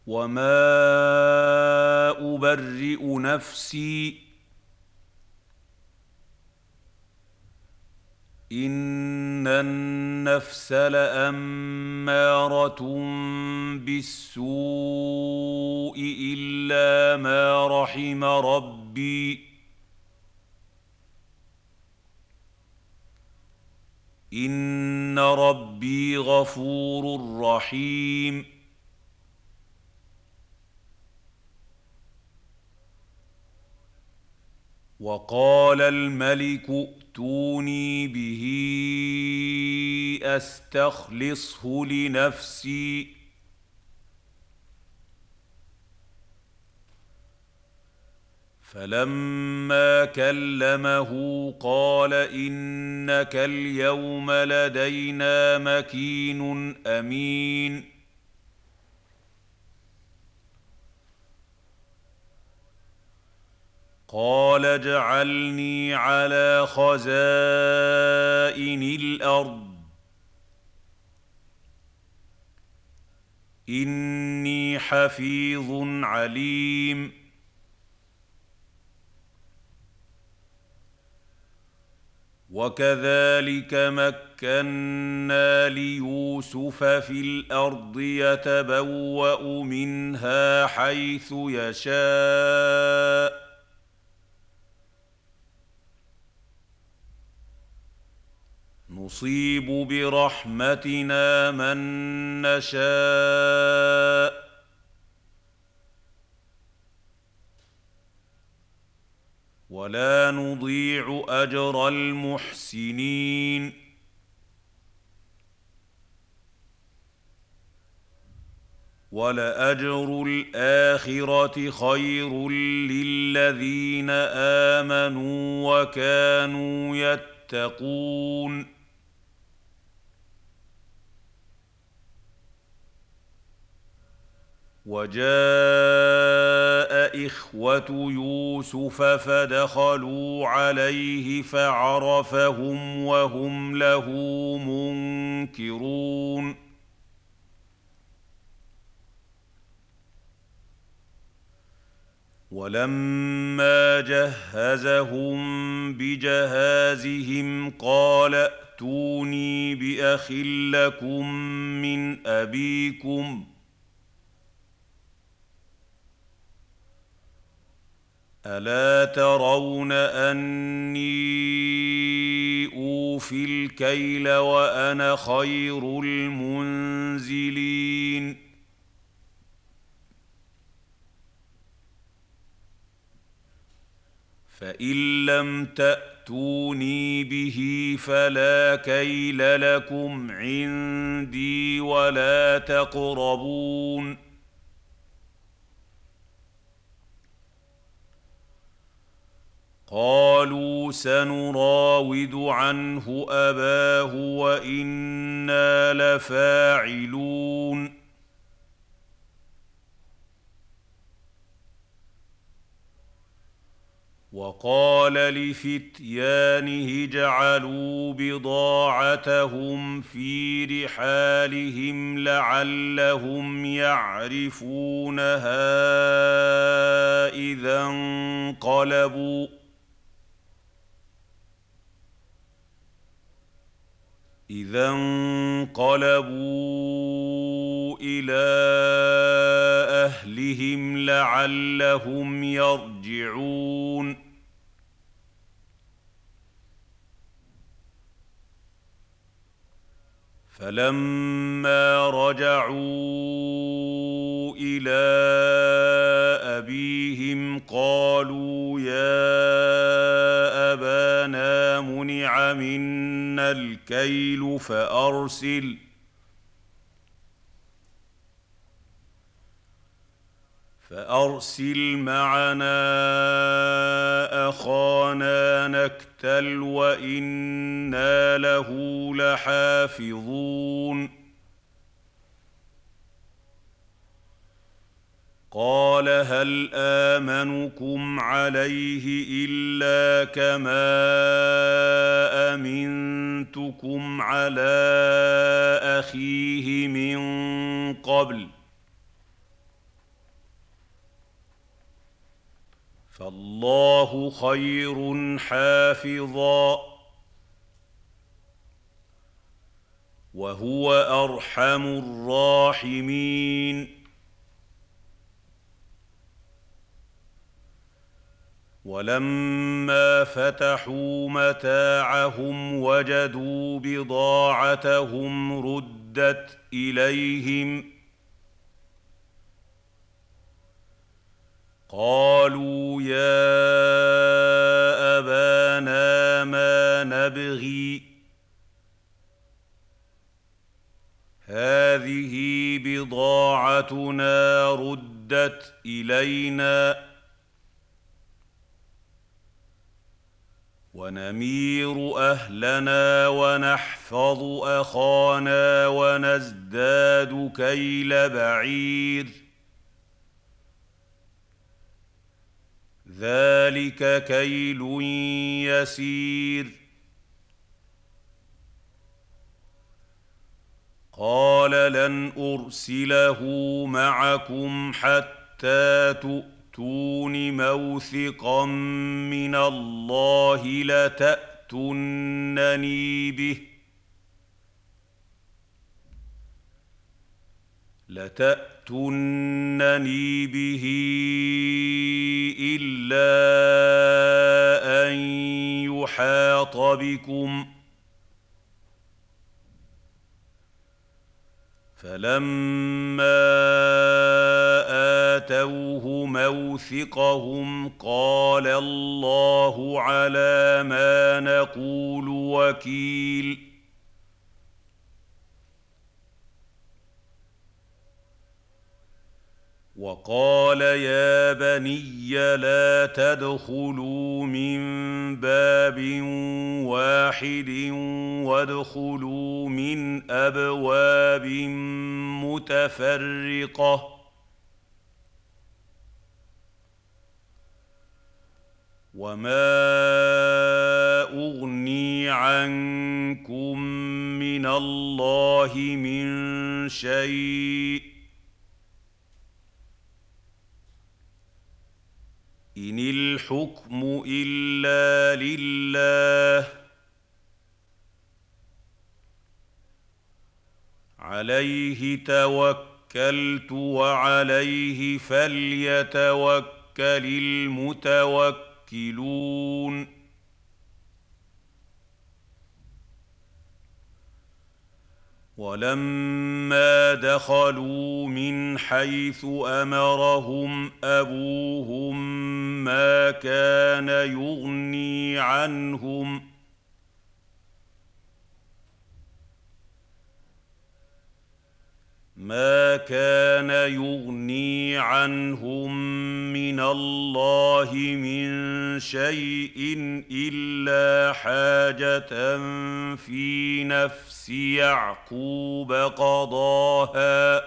وما أبرئ نفسي إن النفس لأمارة بالسوء إلا ما رحم ربي إن ربي غفور رحيم. وقال الملك ائتوني به أستخلصه لنفسي فلما كلمه قال إنك اليوم لدينا مكين أمين. قال اجعلني على خزائن الأرض إني حفيظ عليم. وكذلك مكنا ليوسف في الأرض يتبوأ منها حيث يشاء نصيب برحمتنا من نشاء ولا نضيع أجر المحسنين. ولأجر الآخرة خير للذين آمنوا وكانوا يتقون. وجاء إخوة يوسف فدخلوا عليه فعرفهم وهم له منكرون. ولما جهزهم بجهازهم قال ائتوني بأخ لكم من أبيكم ألا ترون أني أوفي الكيل وأنا خير المنزلين. فإن لم تأتوني به فلا كيل لكم عندي ولا تقربون. قالوا سنراود عنه أباه وإنا لفاعلون. وقال لفتيانه اجعلوا بضاعتهم في رحالهم لعلهم يعرفونها إذا انقلبوا إلى أهلهم لعلهم يرجعون. فلما رجعوا إلى أبيهم قالوا يا أبانا منع منا الكيل فأرسل معنا أخانا نكتل وإنا له لحافظون. قال هل آمنكم عليه إلا كما أمنتكم على أخيه من قبل فالله خير حافظا وهو ارحم الراحمين. ولما فتحوا متاعهم وجدوا بضاعتهم ردت اليهم قالوا يا ابانا ما نبغي هذه بضاعتنا ردت الينا ونمير اهلنا ونحفظ اخانا ونزداد كيل بعير ذلك كيل يسير. قال لن ارسله معكم حتى تؤتون موثقا من الله لتأتونني به إلا أن يحاط بكم فلما آتوه موثقهم قال الله على ما نقول وكيل. وقال يا بني لا تدخلوا من باب واحد وادخلوا من أبواب متفرقة وما أغني عنكم من الله من شيء إن الحكم إلا لله عليه توكلت وعليه فليتوكل المتوكلون. ولما دخلوا من حيث أمرهم أبوهم ما كان يغني عنهم من الله من شيء إلا حاجة في نفس يعقوب قضاها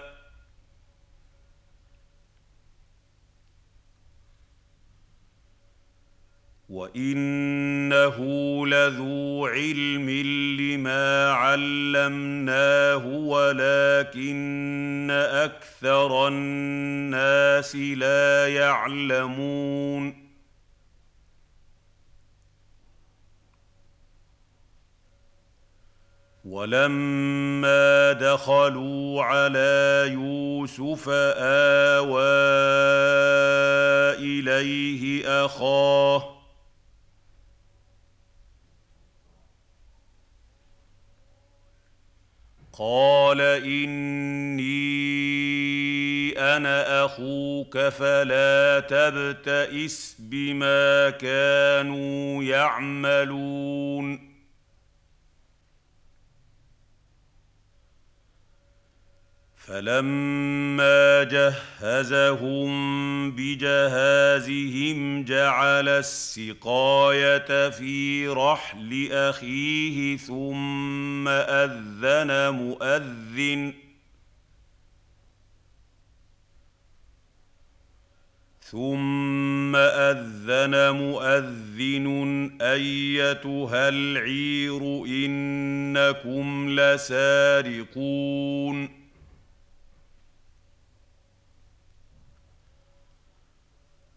وإنه لذو علم لما علمناه ولكن أكثر الناس لا يعلمون. ولما دخلوا على يوسف آوى إليه أخاه قال إني أنا أخوك فلا تبتئس بما كانوا يعملون. فلما جهزهم بجهازهم جعل السقاية في رحل أخيه ثم أذن مؤذن أيتها العير إنكم لسارقون.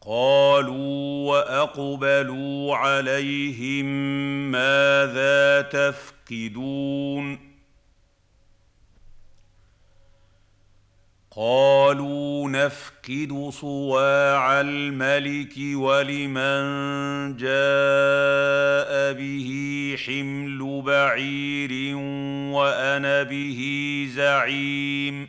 قالوا واقبلوا عليهم ماذا تفقدون قالوا نفقد صواع الملك ولمن جاء به حمل بعير وانا به زعيم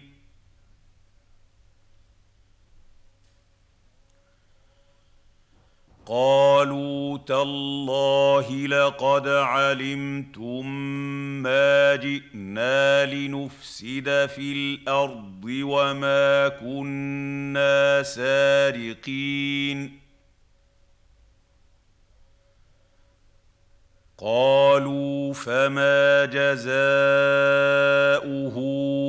قالوا تالله لقد علمتم ما جئنا لنفسد في الارض وما كنا سارقين قالوا فما جزاؤه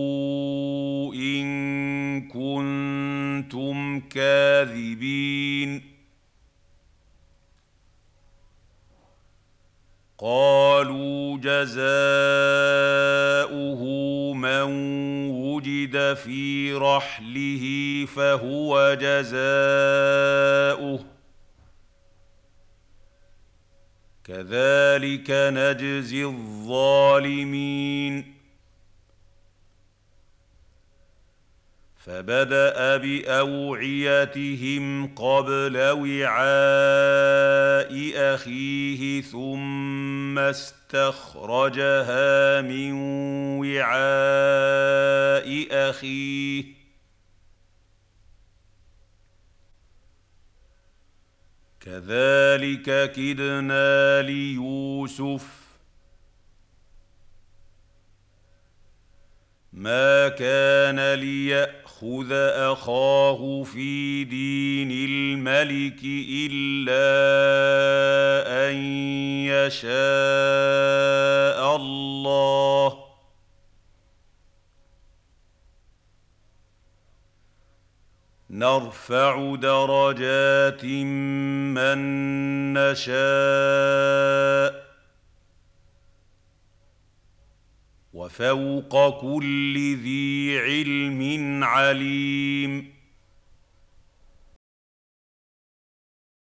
ان كنتم كاذبين قالوا جزاؤه من وجد في رحله فهو جزاؤه كذلك نجزي الظالمين فبدأ بأوعيتهم قبل وعاء أخيه ثم استخرجها من وعاء أخيه كذلك كدنا ليوسف ما كان ليأخذ أخاه في دين الملك إلا أن يشاء الله نرفع درجات من نشاء وفوق كل ذي علم عليم